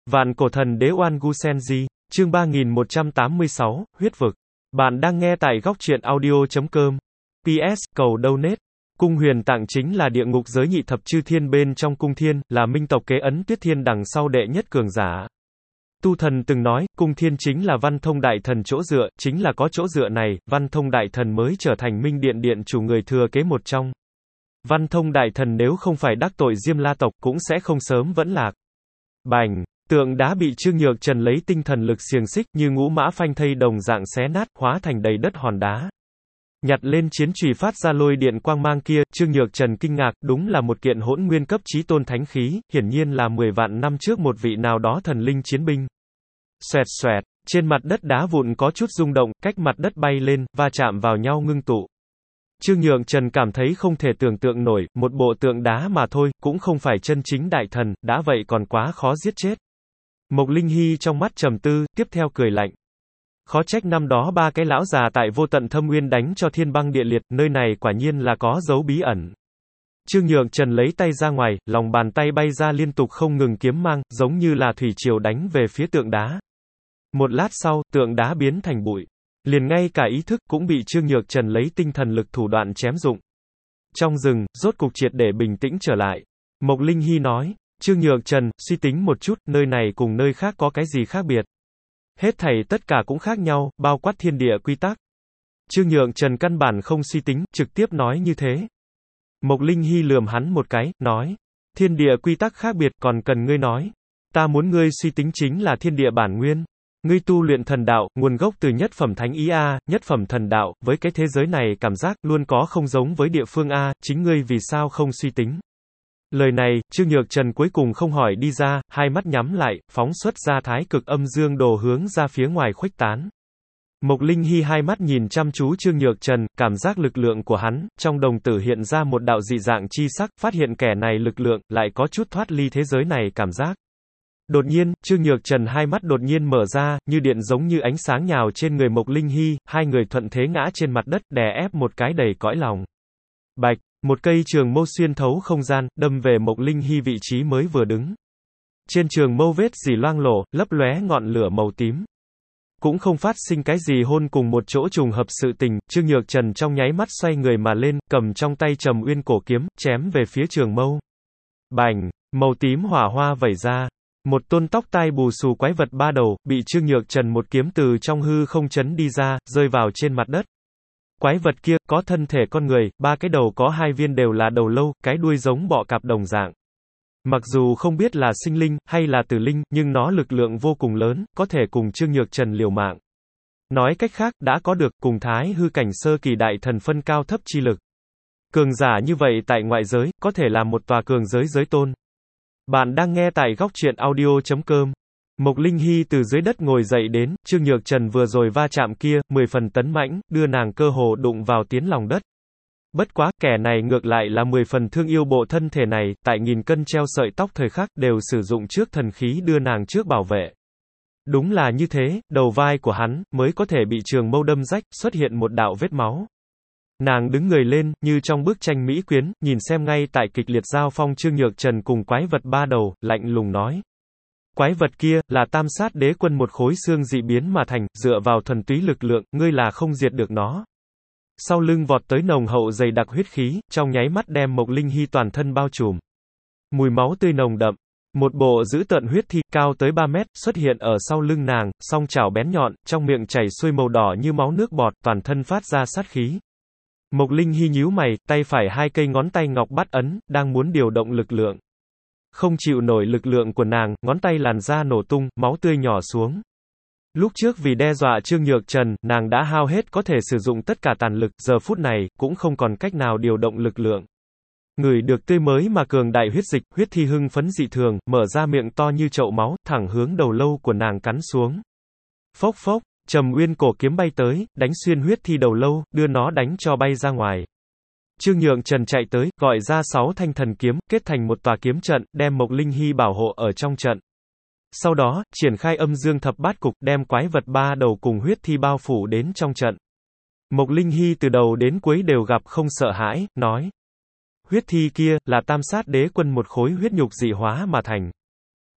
Vạn cổ thần đế Oan Gu Senji, chương 3186, huyết vực. Bạn đang nghe tại góc truyện audio.com. PS, cầu donate. Cung Huyền Tạng chính là địa ngục giới nhị thập chư thiên bên trong cung thiên, là minh tộc kế ấn Tuyết Thiên đằng sau đệ nhất cường giả. Tu Thần từng nói, cung thiên chính là Văn Thông Đại Thần chỗ dựa, chính là có chỗ dựa này, Văn Thông Đại Thần mới trở thành Minh Điện điện chủ người thừa kế một trong. Văn Thông Đại Thần nếu không phải đắc tội Diêm La tộc cũng sẽ không sớm vẫn lạc. Bành! Tượng đá bị Trương Nhược Trần lấy tinh thần lực xiềng xích như ngũ mã phanh thây đồng dạng xé nát, hóa thành đầy đất hòn đá. Nhặt lên chiến chùy phát ra lôi điện quang mang kia, Trương Nhược Trần kinh ngạc, đúng là một kiện hỗn nguyên cấp chí tôn thánh khí, hiển nhiên là 10 vạn năm trước một vị nào đó thần linh chiến binh. Xoẹt xoẹt, trên mặt đất đá vụn có chút rung động, cách mặt đất bay lên, va chạm vào nhau ngưng tụ. Trương Nhược Trần cảm thấy không thể tưởng tượng nổi, một bộ tượng đá mà thôi, cũng không phải chân chính đại thần, đã vậy còn quá khó giết chết. Mộc Linh Hy trong mắt trầm tư, tiếp theo cười lạnh. Khó trách năm đó ba cái lão già tại Vô Tận Thâm Uyên đánh cho thiên băng địa liệt, nơi này quả nhiên là có dấu bí ẩn. Trương Nhược Trần lấy tay ra ngoài, lòng bàn tay bay ra liên tục không ngừng kiếm mang, giống như là thủy triều đánh về phía tượng đá. Một lát sau, tượng đá biến thành bụi. Liền ngay cả ý thức cũng bị Trương Nhược Trần lấy tinh thần lực thủ đoạn chém dụng. Trong rừng, rốt cục triệt để bình tĩnh trở lại. Mộc Linh Hy nói, Trương Nhược Trần, suy tính một chút, nơi này cùng nơi khác có cái gì khác biệt? Hết thảy tất cả cũng khác nhau, bao quát thiên địa quy tắc. Trương Nhược Trần căn bản không suy tính, trực tiếp nói như thế. Mộc Linh Hy lườm hắn một cái, nói, thiên địa quy tắc khác biệt còn cần ngươi nói. Ta muốn ngươi suy tính chính là thiên địa bản nguyên. Ngươi tu luyện thần đạo, nguồn gốc từ nhất phẩm thánh ý A, nhất phẩm thần đạo, với cái thế giới này cảm giác luôn có không giống với địa phương A, chính ngươi vì sao không suy tính. Lời này, Trương Nhược Trần cuối cùng không hỏi đi ra, hai mắt nhắm lại, phóng xuất ra thái cực âm dương đồ hướng ra phía ngoài khuếch tán. Mộc Linh Hy hai mắt nhìn chăm chú Trương Nhược Trần, cảm giác lực lượng của hắn, trong đồng tử hiện ra một đạo dị dạng chi sắc, phát hiện kẻ này lực lượng, lại có chút thoát ly thế giới này cảm giác. Đột nhiên, Trương Nhược Trần hai mắt đột nhiên mở ra, như điện giống như ánh sáng nhào trên người Mộc Linh Hy, hai người thuận thế ngã trên mặt đất, đè ép một cái đầy cõi lòng. Bạch! Một cây trường mâu xuyên thấu không gian, đâm về Mộc Linh Hy vị trí mới vừa đứng. Trên trường mâu vết dỉ loang lổ, lấp lóe ngọn lửa màu tím. Cũng không phát sinh cái gì hôn cùng một chỗ trùng hợp sự tình, Trương Nhược Trần trong nháy mắt xoay người mà lên, cầm trong tay Trầm Uyên cổ kiếm, chém về phía trường mâu. Bành! Màu tím hỏa hoa vẩy ra. Một tôn tóc tai bù xù quái vật ba đầu, bị Trương Nhược Trần một kiếm từ trong hư không chấn đi ra, rơi vào trên mặt đất. Quái vật kia, có thân thể con người, ba cái đầu có hai viên đều là đầu lâu, cái đuôi giống bọ cạp đồng dạng. Mặc dù không biết là sinh linh, hay là tử linh, nhưng nó lực lượng vô cùng lớn, có thể cùng Trương Nhược Trần liều mạng. Nói cách khác, đã có được, cùng Thái hư cảnh sơ kỳ đại thần phân cao thấp chi lực. Cường giả như vậy tại ngoại giới, có thể là một tòa cường giới giới tôn. Bạn đang nghe tại góc truyện audio.com. Mộc Linh Hy từ dưới đất ngồi dậy đến, Trương Nhược Trần vừa rồi va chạm kia, 10 phần tấn mãnh, đưa nàng cơ hồ đụng vào tiến lòng đất. Bất quá, kẻ này ngược lại là 10 phần thương yêu bộ thân thể này, tại nghìn cân treo sợi tóc thời khắc, đều sử dụng trước thần khí đưa nàng trước bảo vệ. Đúng là như thế, đầu vai của hắn, mới có thể bị trường mâu đâm rách, xuất hiện một đạo vết máu. Nàng đứng người lên, như trong bức tranh mỹ quyến, nhìn xem ngay tại kịch liệt giao phong Trương Nhược Trần cùng quái vật ba đầu, lạnh lùng nói. Quái vật kia, là tam sát đế quân một khối xương dị biến mà thành, dựa vào thuần túy lực lượng, ngươi là không diệt được nó. Sau lưng vọt tới nồng hậu dày đặc huyết khí, trong nháy mắt đem Mộc Linh Hy toàn thân bao trùm. Mùi máu tươi nồng đậm. Một bộ dữ tợn huyết thi, cao tới 3 mét, xuất hiện ở sau lưng nàng, song chảo bén nhọn, trong miệng chảy xuôi màu đỏ như máu nước bọt, toàn thân phát ra sát khí. Mộc Linh Hy nhíu mày, tay phải hai cây ngón tay ngọc bắt ấn, đang muốn điều động lực lượng. Không chịu nổi lực lượng của nàng, ngón tay làn da nổ tung, máu tươi nhỏ xuống. Lúc trước vì đe dọa Trương Nhược Trần, nàng đã hao hết có thể sử dụng tất cả tàn lực, giờ phút này, cũng không còn cách nào điều động lực lượng. Ngửi được tươi mới mà cường đại huyết dịch, huyết thi hưng phấn dị thường, mở ra miệng to như chậu máu, thẳng hướng đầu lâu của nàng cắn xuống. Phốc phốc, Trầm Uyên cổ kiếm bay tới, đánh xuyên huyết thi đầu lâu, đưa nó đánh cho bay ra ngoài. Trương Nhược Trần chạy tới, gọi ra 6 thanh thần kiếm, kết thành một tòa kiếm trận, đem Mộc Linh Hy bảo hộ ở trong trận. Sau đó, triển khai âm dương thập bát cục, đem quái vật ba đầu cùng huyết thi bao phủ đến trong trận. Mộc Linh Hy từ đầu đến cuối đều gặp không sợ hãi, nói. Huyết thi kia, là tam sát đế quân một khối huyết nhục dị hóa mà thành.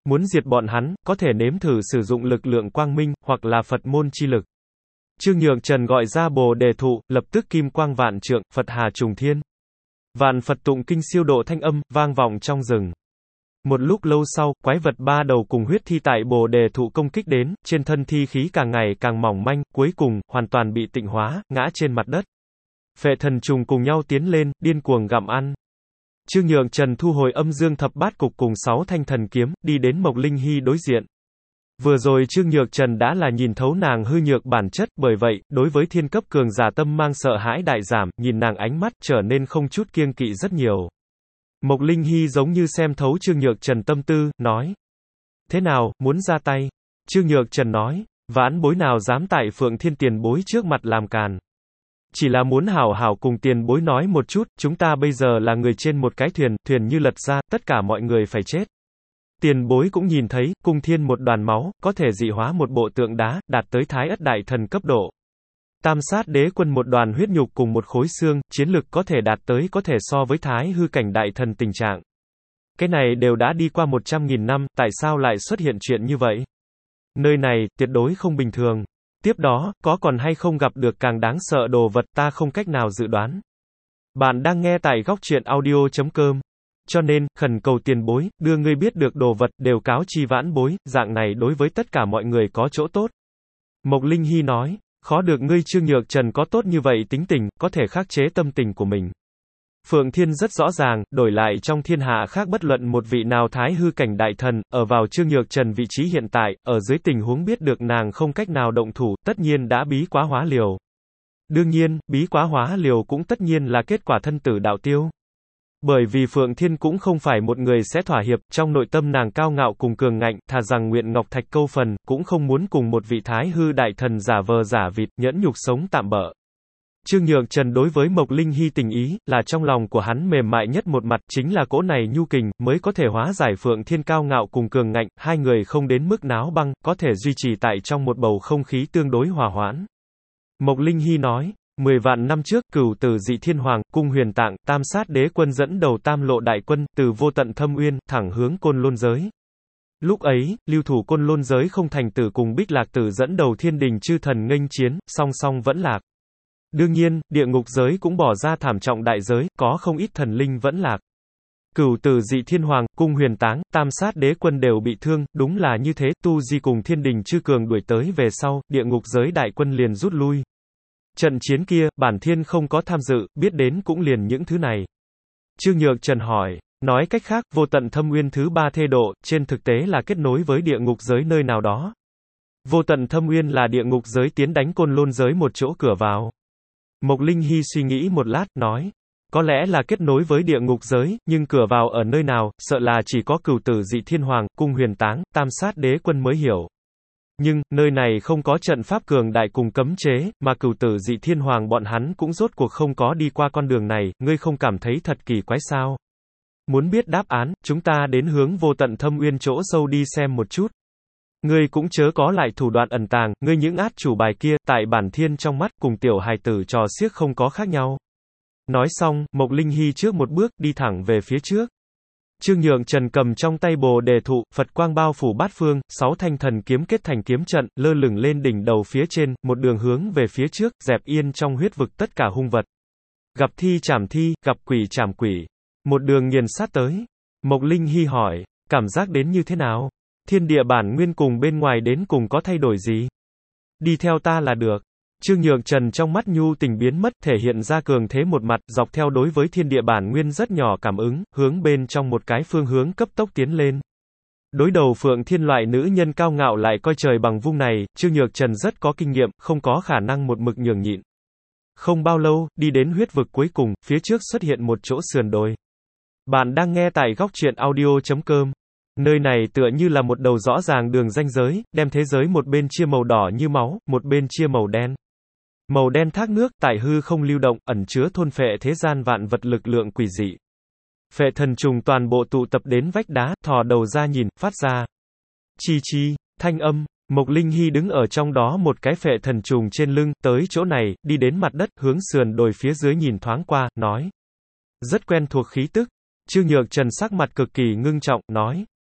muốn diệt bọn hắn, có thể nếm thử sử dụng lực lượng quang minh, hoặc là Phật môn chi lực. Trương Nhược Trần gọi ra Bồ Đề thụ, lập tức kim quang vạn trượng, Phật hà trùng thiên. Vạn Phật tụng kinh siêu độ thanh âm, vang vọng trong rừng. Một lúc lâu sau, quái vật ba đầu cùng huyết thi tại Bồ Đề thụ công kích đến, trên thân thi khí càng ngày càng mỏng manh, cuối cùng, hoàn toàn bị tịnh hóa, ngã trên mặt đất. Phệ thần trùng cùng nhau tiến lên, điên cuồng gặm ăn. Trương Nhược Trần thu hồi âm dương thập bát cục cùng 6 thanh thần kiếm, đi đến Mộc Linh Hy đối diện. Vừa rồi Trương Nhược Trần đã là nhìn thấu nàng hư nhược bản chất, bởi vậy, đối với thiên cấp cường giả tâm mang sợ hãi đại giảm, nhìn nàng ánh mắt trở nên không chút kiêng kỵ rất nhiều. Mộc Linh Hy giống như xem thấu Trương Nhược Trần tâm tư, nói. Thế nào, muốn ra tay? Trương Nhược Trần nói, vãn bối nào dám tại Phượng Thiên tiền bối trước mặt làm càn. Chỉ là muốn hảo hảo cùng tiền bối nói một chút, chúng ta bây giờ là người trên một cái thuyền, thuyền như lật ra, tất cả mọi người phải chết. Tiền bối cũng nhìn thấy, cung thiên một đoàn máu, có thể dị hóa một bộ tượng đá, đạt tới Thái Ất Đại Thần cấp độ. Tam sát đế quân một đoàn huyết nhục cùng một khối xương, chiến lực có thể đạt tới có thể so với Thái hư cảnh đại thần tình trạng. Cái này đều đã đi qua 100.000 năm, tại sao lại xuất hiện chuyện như vậy? Nơi này, tuyệt đối không bình thường. Tiếp đó, có còn hay không gặp được càng đáng sợ đồ vật ta không cách nào dự đoán. Bạn đang nghe tại góc truyện audio.com. Cho nên, khẩn cầu tiền bối, đưa ngươi biết được đồ vật, đều cáo chi vãn bối, dạng này đối với tất cả mọi người có chỗ tốt. Mộc Linh Hy nói, khó được ngươi Trương Nhược Trần có tốt như vậy tính tình, có thể khắc chế tâm tình của mình. Phượng Thiên rất rõ ràng, đổi lại trong thiên hạ khác bất luận một vị nào Thái hư cảnh đại thần, ở vào Trương Nhược Trần vị trí hiện tại, ở dưới tình huống biết được nàng không cách nào động thủ, tất nhiên đã bí quá hóa liều. Đương nhiên, bí quá hóa liều cũng tất nhiên là kết quả thân tử đạo tiêu. Bởi vì Phượng Thiên cũng không phải một người sẽ thỏa hiệp, trong nội tâm nàng cao ngạo cùng cường ngạnh, thà rằng nguyện ngọc thạch câu phần, cũng không muốn cùng một vị Thái hư đại thần giả vờ giả vịt, nhẫn nhục sống tạm bợ. Trương Nhược Trần đối với Mộc Linh Hy tình ý, là trong lòng của hắn mềm mại nhất một mặt, chính là cỗ này nhu kình, mới có thể hóa giải Phượng Thiên cao ngạo cùng cường ngạnh, hai người không đến mức náo băng, có thể duy trì tại trong một bầu không khí tương đối hòa hoãn. Mộc Linh Hy nói, 10 vạn năm trước, Cửu Tử Dị Thiên Hoàng, cung Huyền Tạng, Tam Sát Đế Quân dẫn đầu Tam Lộ đại quân, từ Vô Tận Thâm Uyên, thẳng hướng Côn Lôn giới. Lúc ấy, lưu thủ Côn Lôn giới không thành tử cùng Bích Lạc Tử dẫn đầu Thiên Đình chư thần nghênh chiến, song song vẫn lạc. Đương nhiên, địa ngục giới cũng bỏ ra thảm trọng đại giới, có không ít thần linh vẫn lạc. Cửu Tử Dị Thiên Hoàng, cung Huyền Táng, Tam Sát Đế Quân đều bị thương, đúng là như thế, Tu Di cùng Thiên Đình chư cường đuổi tới về sau, địa ngục giới đại quân liền rút lui. Trận chiến kia, bản thiên không có tham dự, biết đến cũng liền những thứ này. Trương Nhược Trần hỏi, nói cách khác, Vô Tận Thâm Uyên thứ 3 thê độ, trên thực tế là kết nối với địa ngục giới nơi nào đó. Vô Tận Thâm Uyên là địa ngục giới tiến đánh Côn Lôn giới một chỗ cửa vào. Mộc Linh Hy suy nghĩ một lát, nói, có lẽ là kết nối với địa ngục giới, nhưng cửa vào ở nơi nào, sợ là chỉ có Cửu Tử Dị Thiên Hoàng, cung Huyền Táng, Tam Sát Đế Quân mới hiểu. Nhưng, nơi này không có trận pháp cường đại cùng cấm chế, mà Cửu Tử Dị Thiên Hoàng bọn hắn cũng rốt cuộc không có đi qua con đường này, ngươi không cảm thấy thật kỳ quái sao? Muốn biết đáp án, chúng ta đến hướng Vô Tận Thâm Uyên chỗ sâu đi xem một chút. Ngươi cũng chớ có lại thủ đoạn ẩn tàng, ngươi những át chủ bài kia, tại bản thiên trong mắt, cùng tiểu hài tử trò xiếc không có khác nhau. Nói xong, Mộc Linh Hy trước một bước, đi thẳng về phía trước. Trương Nhược Trần cầm trong tay Bồ Đề thụ, Phật quang bao phủ bát phương, 6 thanh thần kiếm kết thành kiếm trận, lơ lửng lên đỉnh đầu phía trên, một đường hướng về phía trước, dẹp yên trong huyết vực tất cả hung vật. Gặp thi chảm thi, gặp quỷ chảm quỷ. Một đường nghiền sát tới. Mộc Linh Hy hỏi, cảm giác đến như thế nào? Thiên địa bản nguyên cùng bên ngoài đến cùng có thay đổi gì? Đi theo ta là được. Trương Nhược Trần trong mắt nhu tình biến mất, thể hiện ra cường thế một mặt, dọc theo đối với thiên địa bản nguyên rất nhỏ cảm ứng, hướng bên trong một cái phương hướng cấp tốc tiến lên. Đối đầu Phượng Thiên loại nữ nhân cao ngạo lại coi trời bằng vung này, Trương Nhược Trần rất có kinh nghiệm, không có khả năng một mực nhường nhịn. Không bao lâu, đi đến huyết vực cuối cùng, phía trước xuất hiện một chỗ sườn đồi. Bạn đang nghe tại góc truyện audio.com. Nơi này tựa như là một đầu rõ ràng đường ranh giới, đem thế giới một bên chia màu đỏ như máu, một bên chia màu đen. Màu đen thác nước, tại hư không lưu động, ẩn chứa thôn phệ thế gian vạn vật lực lượng quỷ dị. Phệ thần trùng toàn bộ tụ tập đến vách đá, thò đầu ra nhìn, phát ra. Chi chi, thanh âm, Mộc Linh Hy đứng ở trong đó một cái phệ thần trùng trên lưng, tới chỗ này, đi đến mặt đất, hướng sườn đồi phía dưới nhìn thoáng qua, nói. Rất quen thuộc khí tức. Trương Nhược Trần sắc mặt cực kỳ ngưng trọng, nói.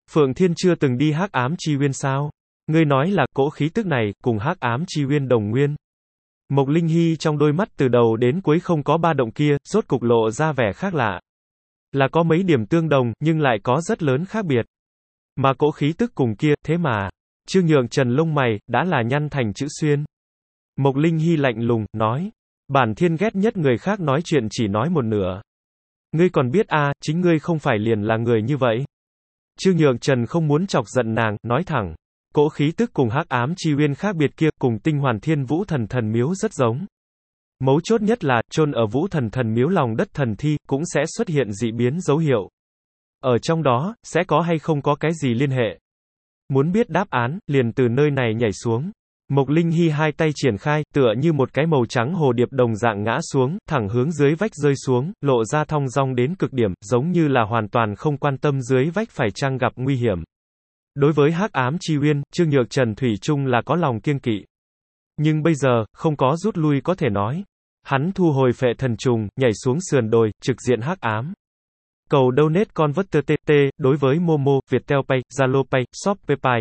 Phượng Thiên chưa từng đi Hắc Ám Chi Uyên sao? Ngươi nói là cỗ khí tức này cùng Hắc Ám Chi Uyên đồng nguyên? Mộc Linh Hy trong đôi mắt từ đầu đến cuối không có ba động kia, rốt cục lộ ra vẻ khác lạ. Là có mấy điểm tương đồng, nhưng lại có rất lớn khác biệt. Mà cỗ khí tức cùng kia, thế mà. Trương Nhượng Trần lông mày, đã là nhăn thành chữ xuyên. Mộc Linh Hy lạnh lùng, nói. Bản Thiên ghét nhất người khác nói chuyện chỉ nói một nửa. Ngươi còn biết chính ngươi không phải liền là người như vậy. Trương Nhượng Trần không muốn chọc giận nàng, nói thẳng. Cỗ khí tức cùng Hắc Ám Chi Uyên khác biệt kia, cùng Tinh Hoàn Thiên Vũ Thần Thần Miếu rất giống. Mấu chốt nhất là, chôn ở Vũ Thần Thần Miếu lòng đất thần thi, cũng sẽ xuất hiện dị biến dấu hiệu. Ở trong đó, sẽ có hay không có cái gì liên hệ. Muốn biết đáp án, liền từ nơi này nhảy xuống. Mộc Linh Hy hai tay triển khai, tựa như một cái màu trắng hồ điệp đồng dạng ngã xuống, thẳng hướng dưới vách rơi xuống, lộ ra thong dong đến cực điểm, giống như là hoàn toàn không quan tâm dưới vách phải chăng gặp nguy hiểm. Đối với Hắc Ám Chi Uyên, Trương Nhược Trần thủy chung là có lòng kiêng kỵ. Nhưng bây giờ, không có rút lui có thể nói. Hắn thu hồi phệ thần trùng, nhảy xuống sườn đồi, trực diện Hắc Ám. Cầu donate converter TT, đối với Momo, Viettel Pay, Zalo Pay, Shopee Pay,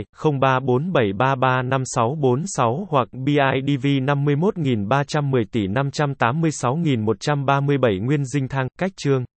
0347335646 hoặc BIDV 51.310 tỷ 586.137 Nguyên Dinh Thang, cách chương.